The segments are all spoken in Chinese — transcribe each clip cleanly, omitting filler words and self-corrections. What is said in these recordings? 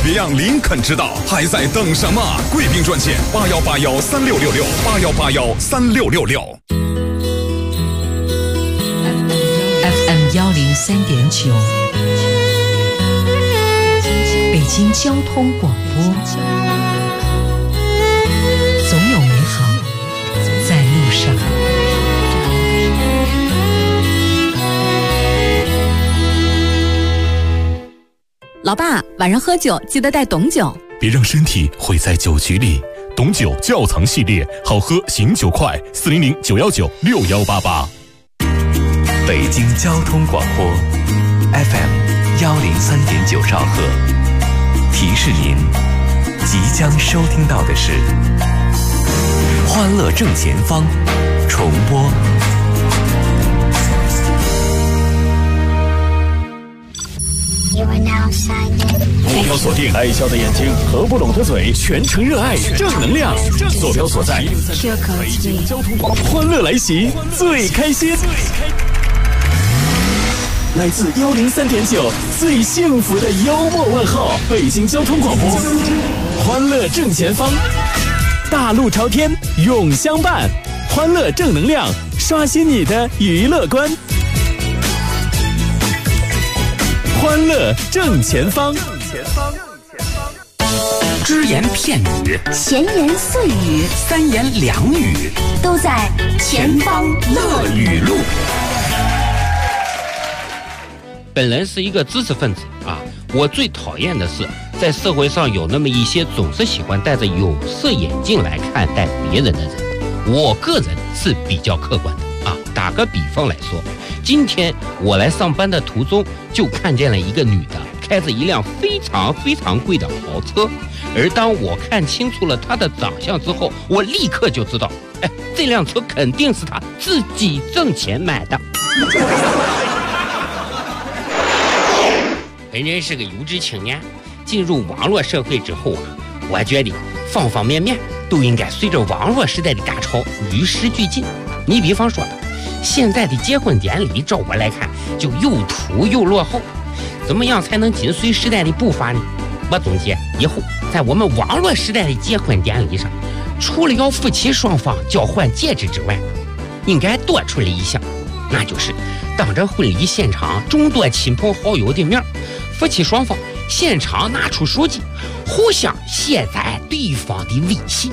别让林肯知道，还在等什么？贵宾专线81813666，81813666。 FM 103.9，北京交通广播，总有美好在路上。 老爸，晚上喝酒记得带董酒， 别让身体毁在酒局里。董酒窖藏系列，好喝醒酒快，400-919-6188。 北京交通广播 FM 103.9兆赫，提示您即将收听到的是《欢乐正前方》重播。 目标锁定，爱笑的眼睛合不拢的嘴，全程热爱正能量。坐标所在，北京交通广播，欢乐来袭，最开心。来自103.9最幸福的幽默问候，北京交通广播，欢乐正前方，大路朝天永相伴，欢乐正能量，刷新你的娱乐观。欢乐正前方， 只言片语， 闲言碎语， 三言两语， 都在前方乐语录。 本人是一个知识分子啊，我最讨厌的是在社会上有那么一些总是喜欢戴着有色眼镜来看待别人的人。我个人是比较客观的啊。打个比方来说，今天我来上班的途中就看见了一个女的开着一辆非常非常贵的豪车，而当我看清楚了她的长相之后，我立刻就知道，这辆车肯定是她自己挣钱买的。本人是个有志青年，进入网络社会之后啊，我觉得方方面面都应该随着网络时代的大潮与时俱进。你比方说现在的结婚典礼，照我来看就又土又落后，怎么样才能紧随时代的步伐呢？我总结以后在我们网络时代的结婚典礼上，除了要夫妻双方交换戒指之外，应该多出来一项，那就是当着婚礼现场众多亲朋好友的面，夫妻双方现场拿出手机互相卸载对方的微信。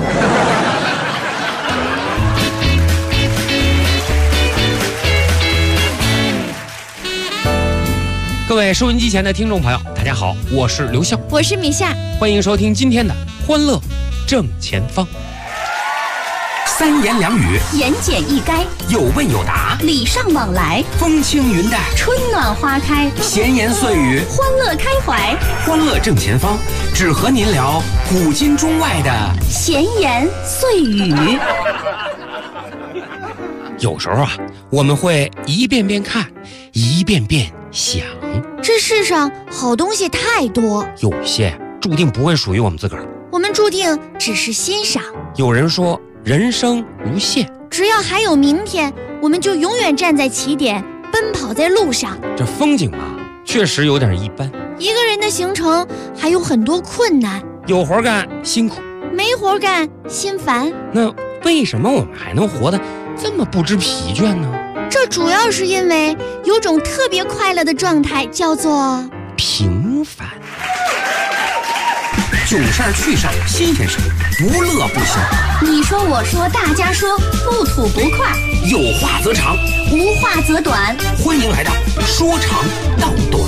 各位收音机前的听众朋友，大家好，我是刘笑， 我是米夏， 欢迎收听今天的欢乐正前方。三言两语， 言简意赅， 有问有答， 礼尚往来， 风轻云淡， 春暖花开， 闲言碎语， 欢乐开怀。 欢乐正前方，只和您聊古今中外的闲言碎语。 有时候啊，我们会一遍遍看，一遍遍想。 这世上好东西太多， 有些注定不会属于我们自个儿， 我们注定只是欣赏。 有人说人生无限， 只要还有明天，我们就永远站在起点，奔跑在路上。 这风景啊，确实有点一般。 一个人的行程还有很多困难， 有活干辛苦， 没活干心烦。 那为什么我们还能活得这么不知疲倦呢？ 这主要是因为有种特别快乐的状态，叫做平凡。囧事儿趣事儿新鲜事儿，不乐不休。 你说我说大家说，不吐不快， 有话则长， 无话则短。 欢迎来到说长道短。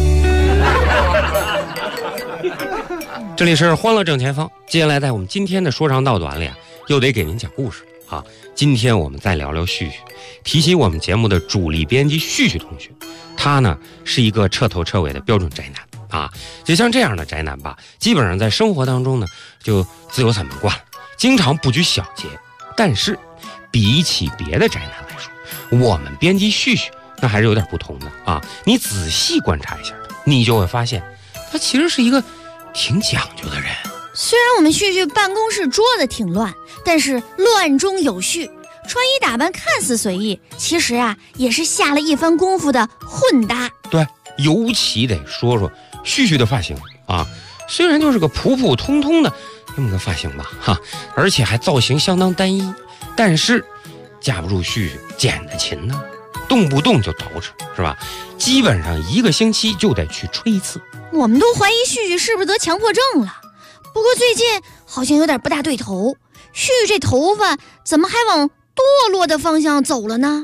这里是欢乐正前方，接下来在我们今天的说长道短里啊，又得给您讲故事啊。今天我们再聊聊旭旭，提起我们节目的主力编辑旭旭同学，他呢是一个彻头彻尾的标准宅男啊。就像这样的宅男吧，基本上在生活当中呢就自由散漫惯了，经常不拘小节。但是比起别的宅男来说，我们编辑旭旭那还是有点不同的啊。你仔细观察一下，你就会发现他其实是一个挺讲究的人。 虽然我们旭旭办公室桌子挺乱，但是乱中有序，穿衣打扮看似随意，其实啊也是下了一番功夫的混搭。 对，尤其得说说旭旭的发型啊， 虽然就是个普普通通的这么个发型吧，哈，而且还造型相当单一，但是架不住旭旭剪的勤呢，动不动就捯饬，是吧？基本上1个星期就得去吹一次。 我们都怀疑旭旭是不是得强迫症了，不过最近好像有点不大对头。旭旭这头发怎么还往堕落的方向走了呢？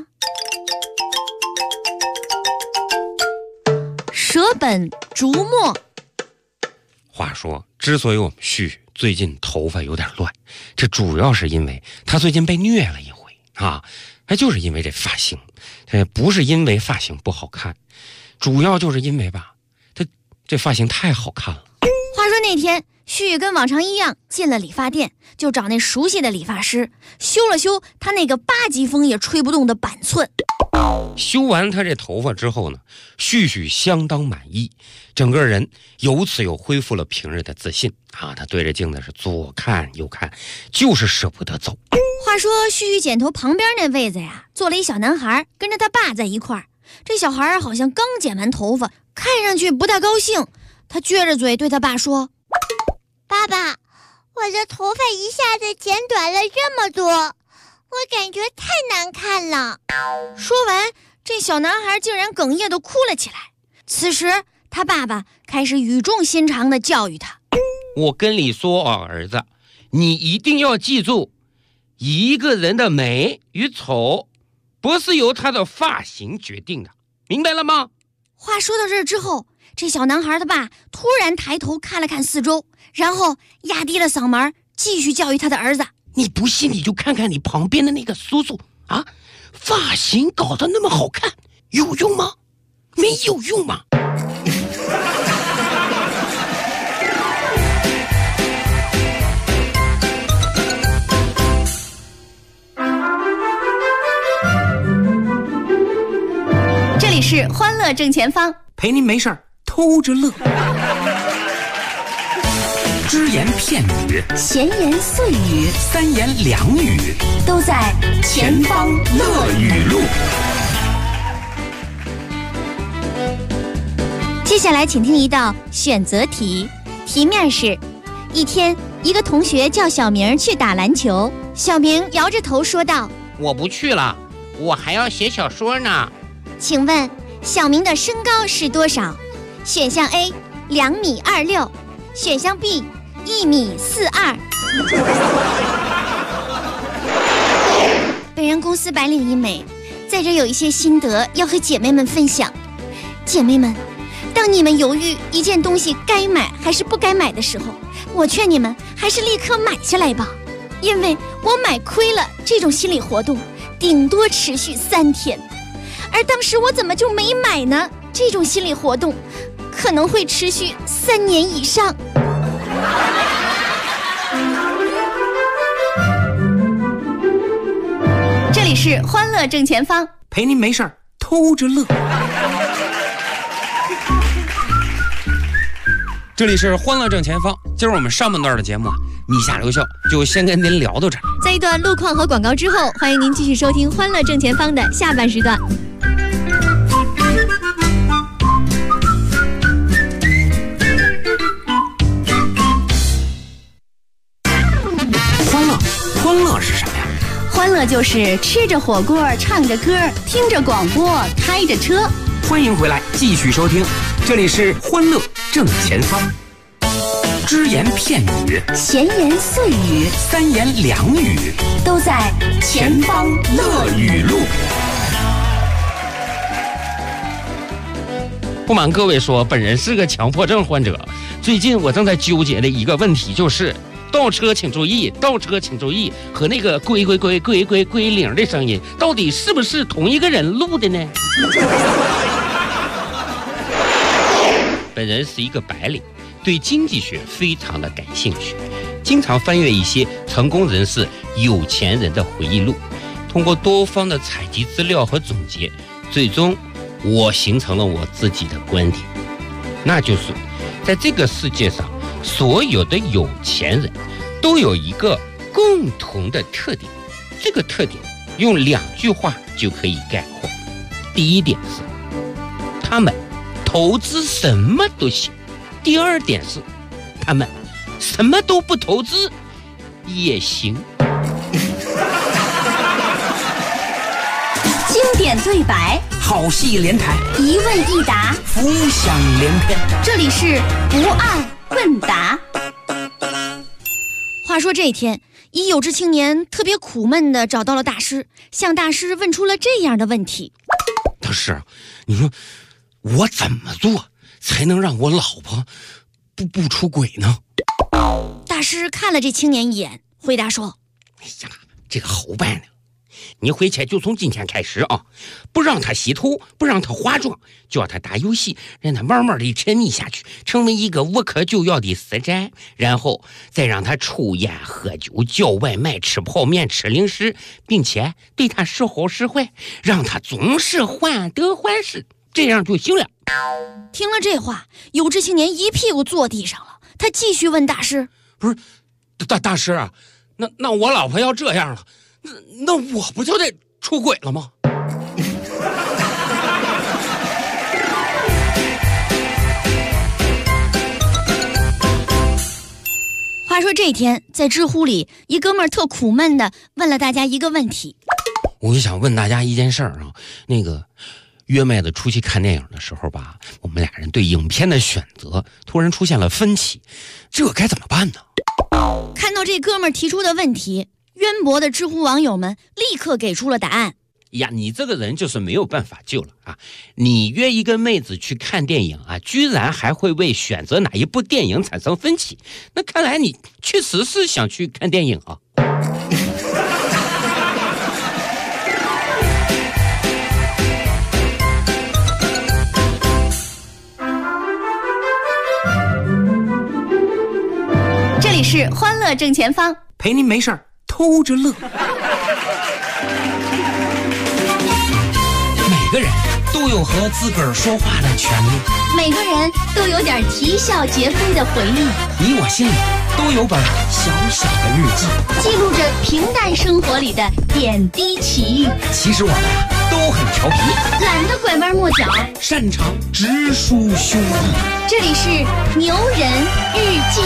舍本逐末。 话说，之所以我们旭旭最近头发有点乱，这主要是因为他最近被虐了一回啊，还就是因为这发型，这不是因为发型不好看，主要就是因为吧，他这发型太好看了。 话说那天旭旭跟往常一样进了理发店，就找那熟悉的理发师修了修他那个8级风也吹不动的板寸。 修完他这头发之后呢，旭旭相当满意，整个人由此又恢复了平日的自信啊！他对着镜子是左看右看，就是舍不得走。 话说旭旭剪头旁边那位子呀，坐了一小男孩，跟着他爸在一块儿。这小孩好像刚剪完头发，看上去不大高兴。他撅着嘴对他爸说：“ 爸爸，我的头发一下子剪短了这么多，我感觉太难看了。” 说完，这小男孩竟然哽咽地哭了起来。此时他爸爸开始语重心长地教育他：“ 我跟你说啊，儿子，你一定要记住，一个人的美与丑不是由他的发型决定的，明白了吗？” 话说到这儿之后，这小男孩的爸突然抬头看了看四周，然后压低了嗓门继续教育他的儿子：“ 你不信你就看看你旁边的那个叔叔啊，发型搞得那么好看，有用吗？没有用吗？” 这里是欢乐正前方， 陪您没事儿偷着乐。只言片语， 闲言碎语， 三言两语， 都在前方乐语录。 接下来请听一道选择题，题面是：一天，一个同学叫小明去打篮球，小明摇着头说道：“ 我不去了，我还要写小说呢。” 请问小明的身高是多少？选项 A 2.26米，选项 B 1.42米。本人公司白领一枚，在这有一些心得要和姐妹们分享。姐妹们，当你们犹豫一件东西该买还是不该买的时候，我劝你们还是立刻买下来吧，因为我买亏了这种心理活动顶多持续3天，而当时我怎么就没买呢？这种心理活动可能会持续3年以上。 这里是欢乐正前方， 陪您没事儿偷着乐。 这里是欢乐正前方，今儿我们上半段的节目米下留校就先跟您聊到这儿。 在一段路况和广告之后，欢迎您继续收听欢乐正前方的下半时段。 欢乐是什么呀？ 欢乐就是吃着火锅，唱着歌，听着广播，开着车。 欢迎回来，继续收听，这里是欢乐正前方。只言片语， 闲言碎语， 三言两语， 都在前方乐语录。 不瞒各位说，本人是个强迫症患者。最近我正在纠结的一个问题就是倒车请注意，倒车请注意和那个归零的声音到底是不是同一个人录的呢？本人是一个白领，对经济学非常的感兴趣，经常翻阅一些成功人士、有钱人的回忆录，通过多方的采集资料和总结，最终我形成了我自己的观点，那就是在这个世界上，所有的有钱人都有一个共同的特点，这个特点用2句话就可以概括。第一点是他们投资什么都行，第二点是他们什么都不投资也行。 经典对白， 好戏连台， 一问一答， 浮想联翩。 这里是不二问答。 话说这一天，一有志青年特别苦闷地找到了大师，向大师问出了这样的问题： 大师，你说我怎么做才能让我老婆不出轨呢？ 大师看了这青年一眼，回答说： 哎呀，这个好办呢。你回去就从今天开始啊，不让他洗头，不让他化妆，叫他打游戏，让他慢慢的沉迷下去，成为一个无可救药的死宅，然后再让他抽烟喝酒，叫外卖，吃泡面，吃零食，并且对他时好时坏，让他总是患得患失，这样就行了。 听了这话，有志青年一屁股坐地上了。他继续问大师： 不是大师啊，那我老婆要这样了，那我不就得出轨了吗？ 话说这天，在知乎里，一哥们儿特苦闷的问了大家一个问题： 我就想问大家一件事儿啊，那个约妹子出去看电影的时候吧，我们俩人对影片的选择突然出现了分歧，这该怎么办呢？ 看到这哥们儿提出的问题，渊博的知乎网友们立刻给出了答案。 呀，你这个人就是没有办法救了啊！你约一个妹子去看电影啊，居然还会为选择哪一部电影产生分歧，那看来你确实是想去看电影啊。 这里是欢乐正前方， 陪您没事儿偷着乐。每个人都有和自个儿说话的权利， 每个人都有点啼笑皆非的回忆， 你我心里都有本小小的日记， 记录着平淡生活里的点滴奇遇。 其实我们都很调皮， 懒得拐弯抹角， 擅长直抒胸臆。 这里是牛人日记。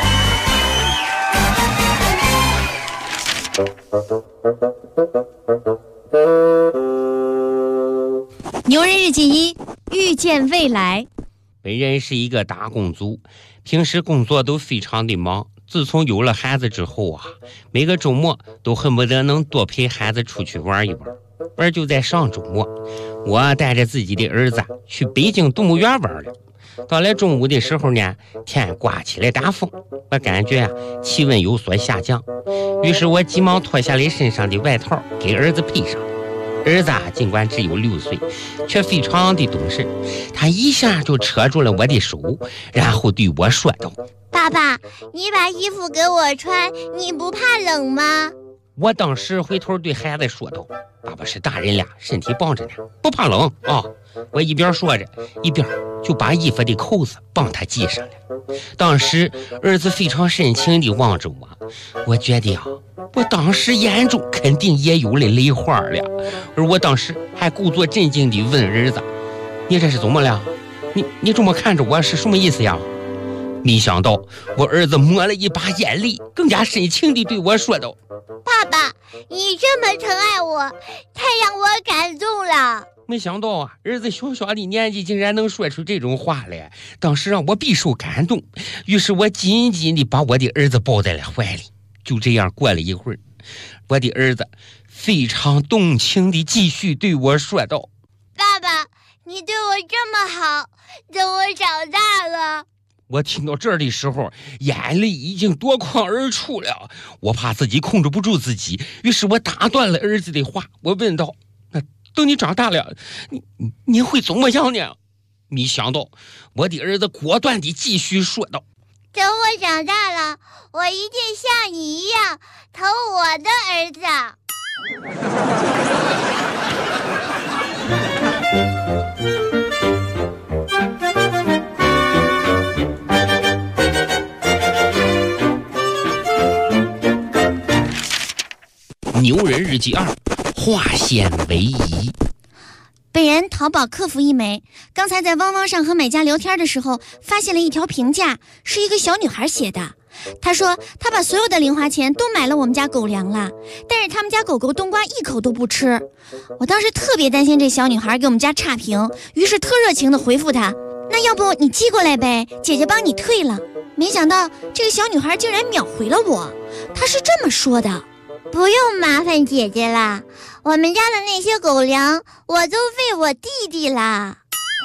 牛人日记1：遇见未来。 本人是一个打工族，平时工作都非常的忙。自从有了孩子之后啊，每个周末都恨不得能多陪孩子出去玩一玩。而就在上周末，我带着自己的儿子去北京动物园玩了。到了中午的时候呢，天刮起来大风，我感觉气温有所下降，于是我急忙脱下了身上的外套给儿子配上。儿子尽管只有6岁，却非常的懂事，他一下就扯住了我的手，然后对我说道： 爸爸，你把衣服给我穿，你不怕冷吗？ 我当时回头对孩子说道：爸爸是大人了，身体棒着呢，不怕冷啊。我一边说着，一边就把衣服的扣子帮他系上了。当时儿子非常深情地望着我，我觉得我当时眼中肯定也有了泪花了。而我当时还故作镇静地问儿子：你这是怎么了？你这么看着我是什么意思呀？没想到我儿子抹了一把眼泪，更加深情地对我说道： 爸爸，你这么疼爱我，太让我感动了。 没想到儿子小小的年纪竟然能说出这种话来，当时让我备受感动。于是我紧紧地把我的儿子抱在了怀里。就这样过了一会儿，我的儿子非常动情地继续对我说道： 爸爸，你对我这么好，等我长大了。 我听到这儿的时候，眼泪已经夺眶而出了。我怕自己控制不住自己，于是我打断了儿子的话。我问道：那等你长大了，你会怎么样呢？没想到我的儿子果断地继续说道： 等我长大了，我一定像你一样疼我的儿子。 牛人日记2：化险为夷。 本人淘宝客服一枚，刚才在汪汪上和买家聊天的时候，发现了一条评价，是一个小女孩写的。她说她把所有的零花钱都买了我们家狗粮了，但是他们家狗狗冬瓜一口都不吃。我当时特别担心这小女孩给我们家差评，于是特热情的回复她，那要不你寄过来呗，姐姐帮你退了。没想到这个小女孩竟然秒回了我，她是这么说的： 不用麻烦姐姐啦，我们家的那些狗粮我都喂我弟弟啦。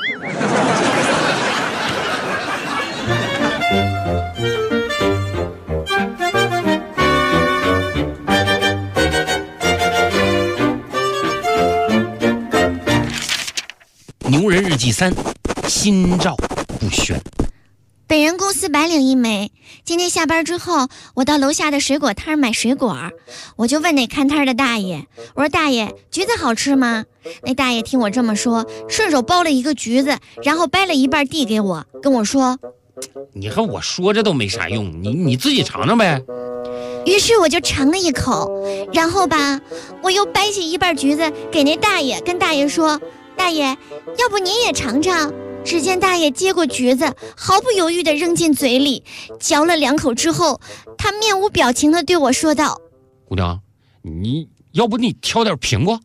牛人日记3，心照不宣。 本人公司白领一枚，今天下班之后，我到楼下的水果摊买水果，我就问那看摊的大爷，我说大爷，橘子好吃吗？那大爷听我这么说，顺手剥了一个橘子，然后掰了一半递给我，跟我说， 你和我说这都没啥用，你自己尝尝呗。 于是我就尝了一口，然后吧，我又掰下一半橘子给那大爷，跟大爷说，大爷，要不您也尝尝？只见大爷接过橘子，毫不犹豫地扔进嘴里，嚼了2口之后，他面无表情地对我说道： 姑娘，要不你挑点苹果？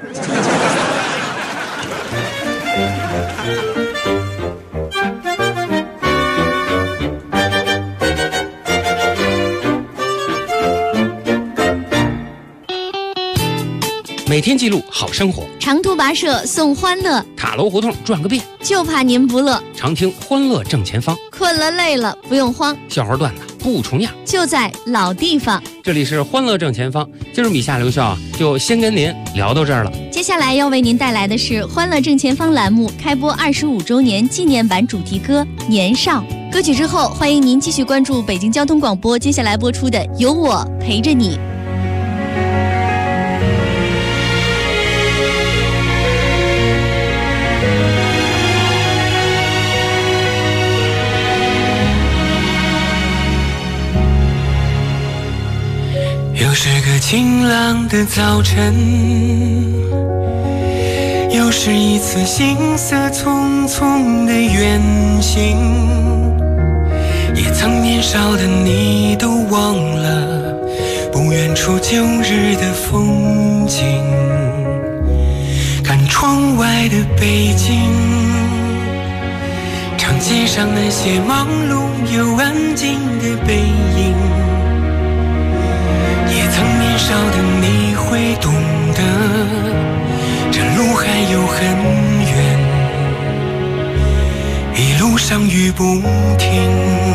每天记录好生活， 长途跋涉送欢乐， 塔楼胡同转个遍， 就怕您不乐。 常听欢乐正前方， 困了累了不用慌， 笑话段子不重样， 就在老地方。 这里是欢乐正前方，今儿米夏刘笑就先跟您聊到这儿了。 接下来要为您带来的是欢乐正前方栏目开播25周年纪念版主题歌《年少》。歌曲之后，欢迎您继续关注北京交通广播接下来播出的《有我陪着你》。 又是个晴朗的早晨，又是一次行色匆匆的远行，也曾年少的你都忘了不远处旧日的风景。看窗外的北京，长街上那些忙碌又安静的背影，年少的你会懂得，这路还有很远，一路上雨不停。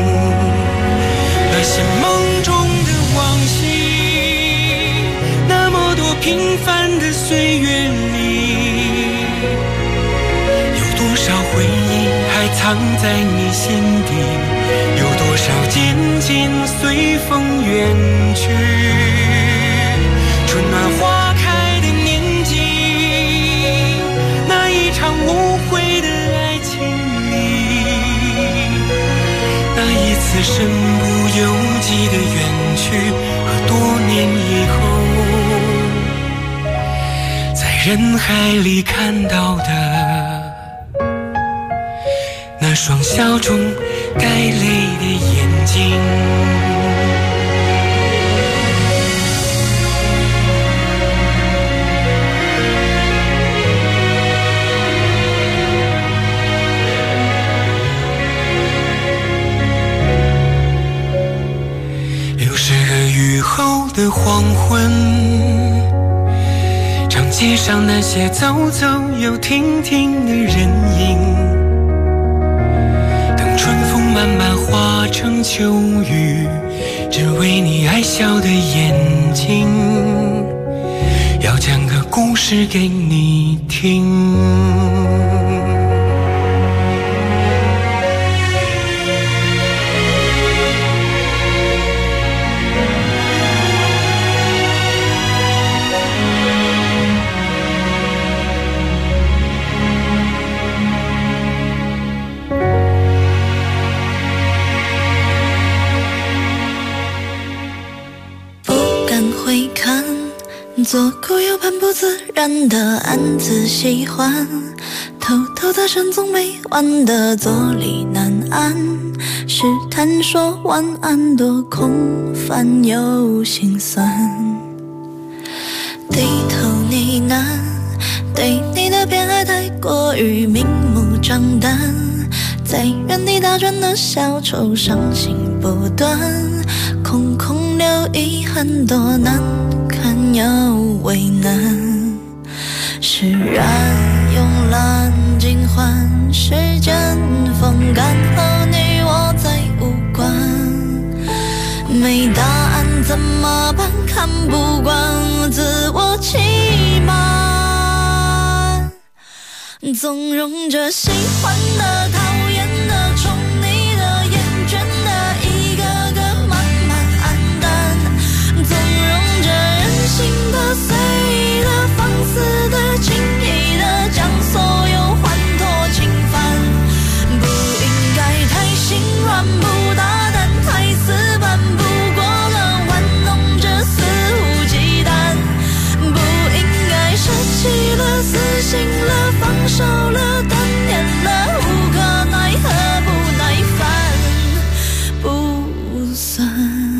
那些梦中的往昔，那么多平凡的岁月里，有多少回忆还藏在你心底，有多少渐渐随风远去。春暖花开的年纪，那一场无悔的爱情里，那一次身不由己的远去，和多年以后在人海里看到的那双笑中带泪的眼睛。雨后的黄昏，长街上那些走走又停停的人影，等春风慢慢化成秋雨，只为你爱笑的眼睛，要讲个故事给你听。 左顾右盼不自然的暗自喜欢，偷偷的深总没完的坐立难安，试探说晚安多空泛又心酸，低头呢喃，对你的偏爱太过于明目张胆，在原地打转的小丑伤心不断，空空留遗憾多难堪又为难，释然慵懒尽欢，时间风干和你我再无关，没答案怎么办？看不惯自我欺瞒，纵容着喜欢的、讨厌的、宠你的、厌倦的，一个个慢慢黯淡，纵容着任性的、随意的、放肆的、轻易的，将所有欢脱侵犯，不应该太心软，不大胆，太死板，不过了玩弄着肆无忌惮，不应该舍弃了、死心了、放手了、断念了，无可奈何，不耐烦，不算。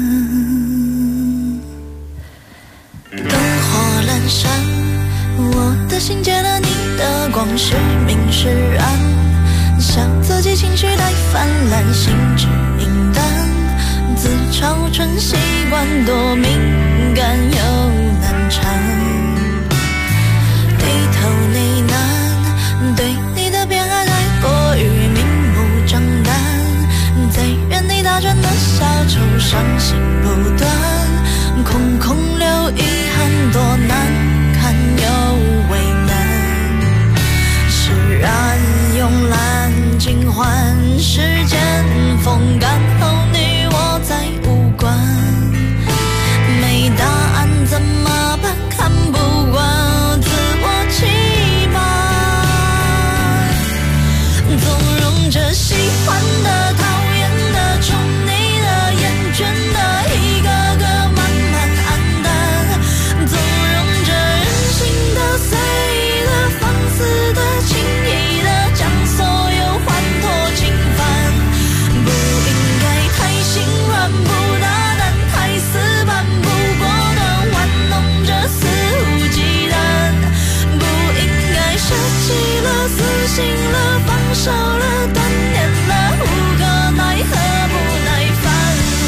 灯火阑珊，我的心借了你的光，是明是暗，笑自己情绪太泛滥，心智明淡，自嘲成习惯，多敏感又难缠，低头呢喃，对你的偏爱太过于明目张胆，在原地打转的小丑伤心不断，空空留遗憾多难堪又为难，释然慵懒尽欢，时间风干后你我再无关，没答案怎么办？看不惯自我欺瞒，纵容着喜欢的、讨厌的、宠你的、厌倦的，一个个慢慢黯淡，纵容着任性的、随意的、放肆的、轻易的，将所有欢脱侵犯，不应该太心软，不大胆，太死板，不过的玩弄着肆无忌惮，不应该舍弃了、死心了、放手了、断念了，无可奈何，不耐烦。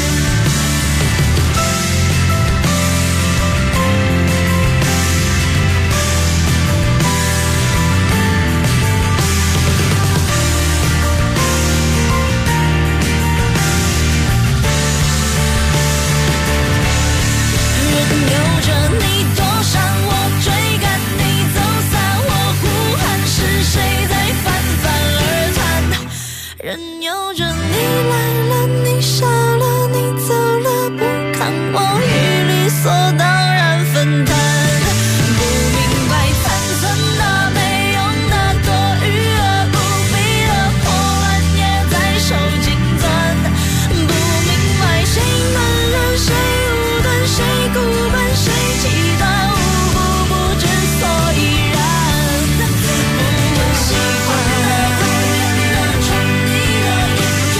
任由着你躲闪，我追赶你走散，我呼喊是谁在泛泛而谈，任由着你来了，你笑了，你走了，不看我与理所当然分担，不明白残存的、没用的、多余而不必的破烂也在手紧攥，不明白谁暖热，谁无端，谁孤单，谁期待，无不不知所以然，不问喜欢的、讨厌的、宠你的、厌倦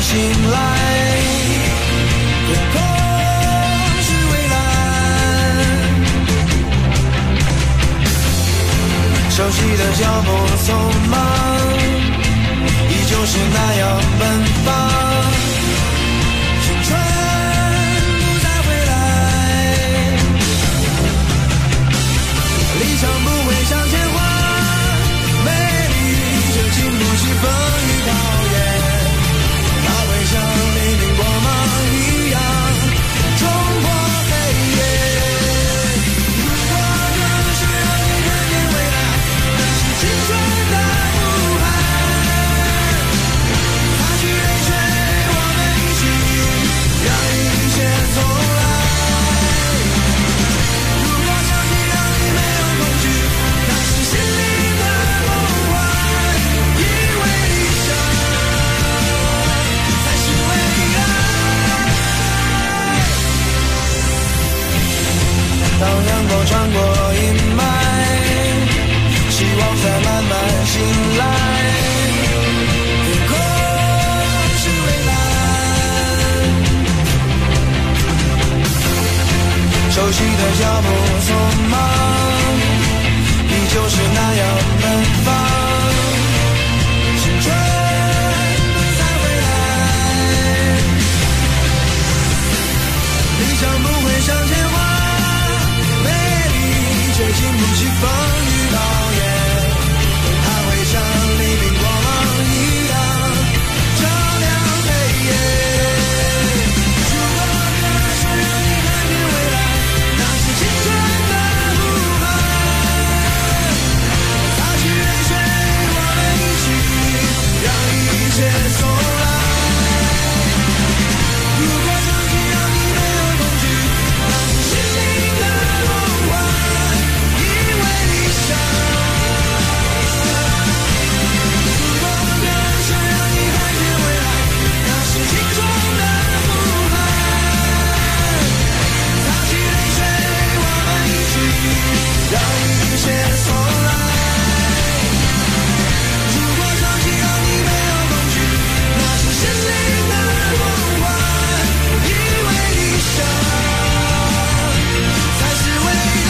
醒来，天空是蔚蓝，熟悉的脚步匆忙，依旧是那样奔放，青春不再回来，离场不会向前滑，美丽就经不起风雨考验，它会像黎明光芒一样冲破黑夜。如果就是让你看见未来，那是青春的呼喊，擦去泪水，我们一起让一切重来。如果相信让你没有恐惧，那是心灵的梦幻，因为理想才是未来。当阳光穿过阴霾，希望才慢慢醒来，天空是蔚蓝，熟悉的脚步匆忙，依旧是那样奔放，青春不再回来，理想不会向前滑，美丽却经不起风雨考验，它会像黎明光芒一样照亮黑夜。如果就是让你看见未来，那是青春的呼喊，擦去泪水，我们一起让一切重来。如果相信让你没有恐惧，那是心灵的梦幻，因为理想。如果就是让你看见未来，那是青春的呼喊，擦去泪水，我们一起让一切重来。如果相信让你没有恐惧，那是心灵的梦幻，因为理想才是未来。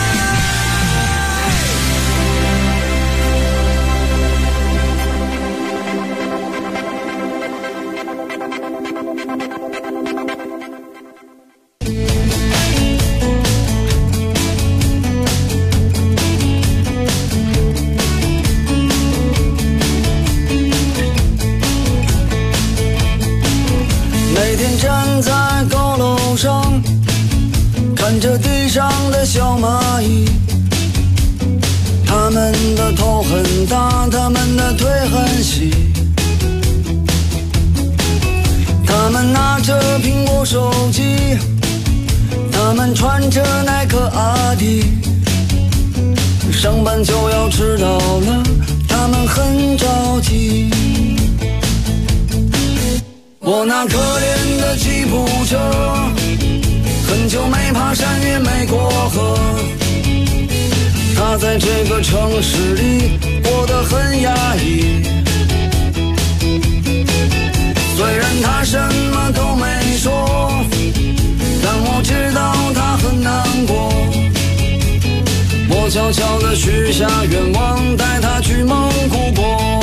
每天站在高楼上，看着地上的小蚂蚁，它们的头很大，它们的腿很细，它们拿着苹果手机，它们穿着耐克阿迪，上班就要迟到了，它们很着急。我那可怜的吉普车，很久没爬山也没过河，它在这个城市里过得很压抑。虽然它什么都没说，但我知道它很难过。我悄悄地许下愿望，带它去蒙古国。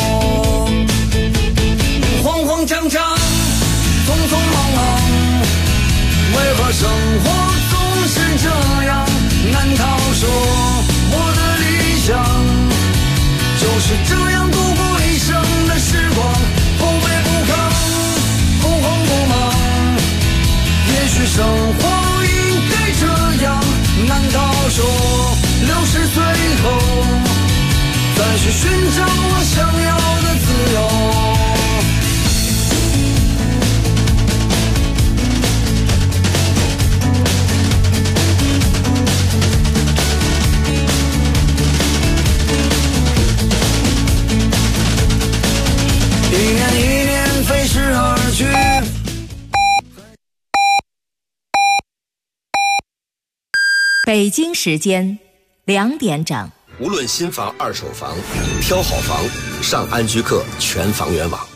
慌慌张张，匆匆忙忙，为何生活总是这样？难道说我的理想就是这样度过一生的时光？不卑不亢，不慌不忙，也许生活应该这样。难道说60岁后再去寻找我想要的自由？一年一年飞逝而去。 北京时间2点整。 无论新房二手房，挑好房上安居客全房源网。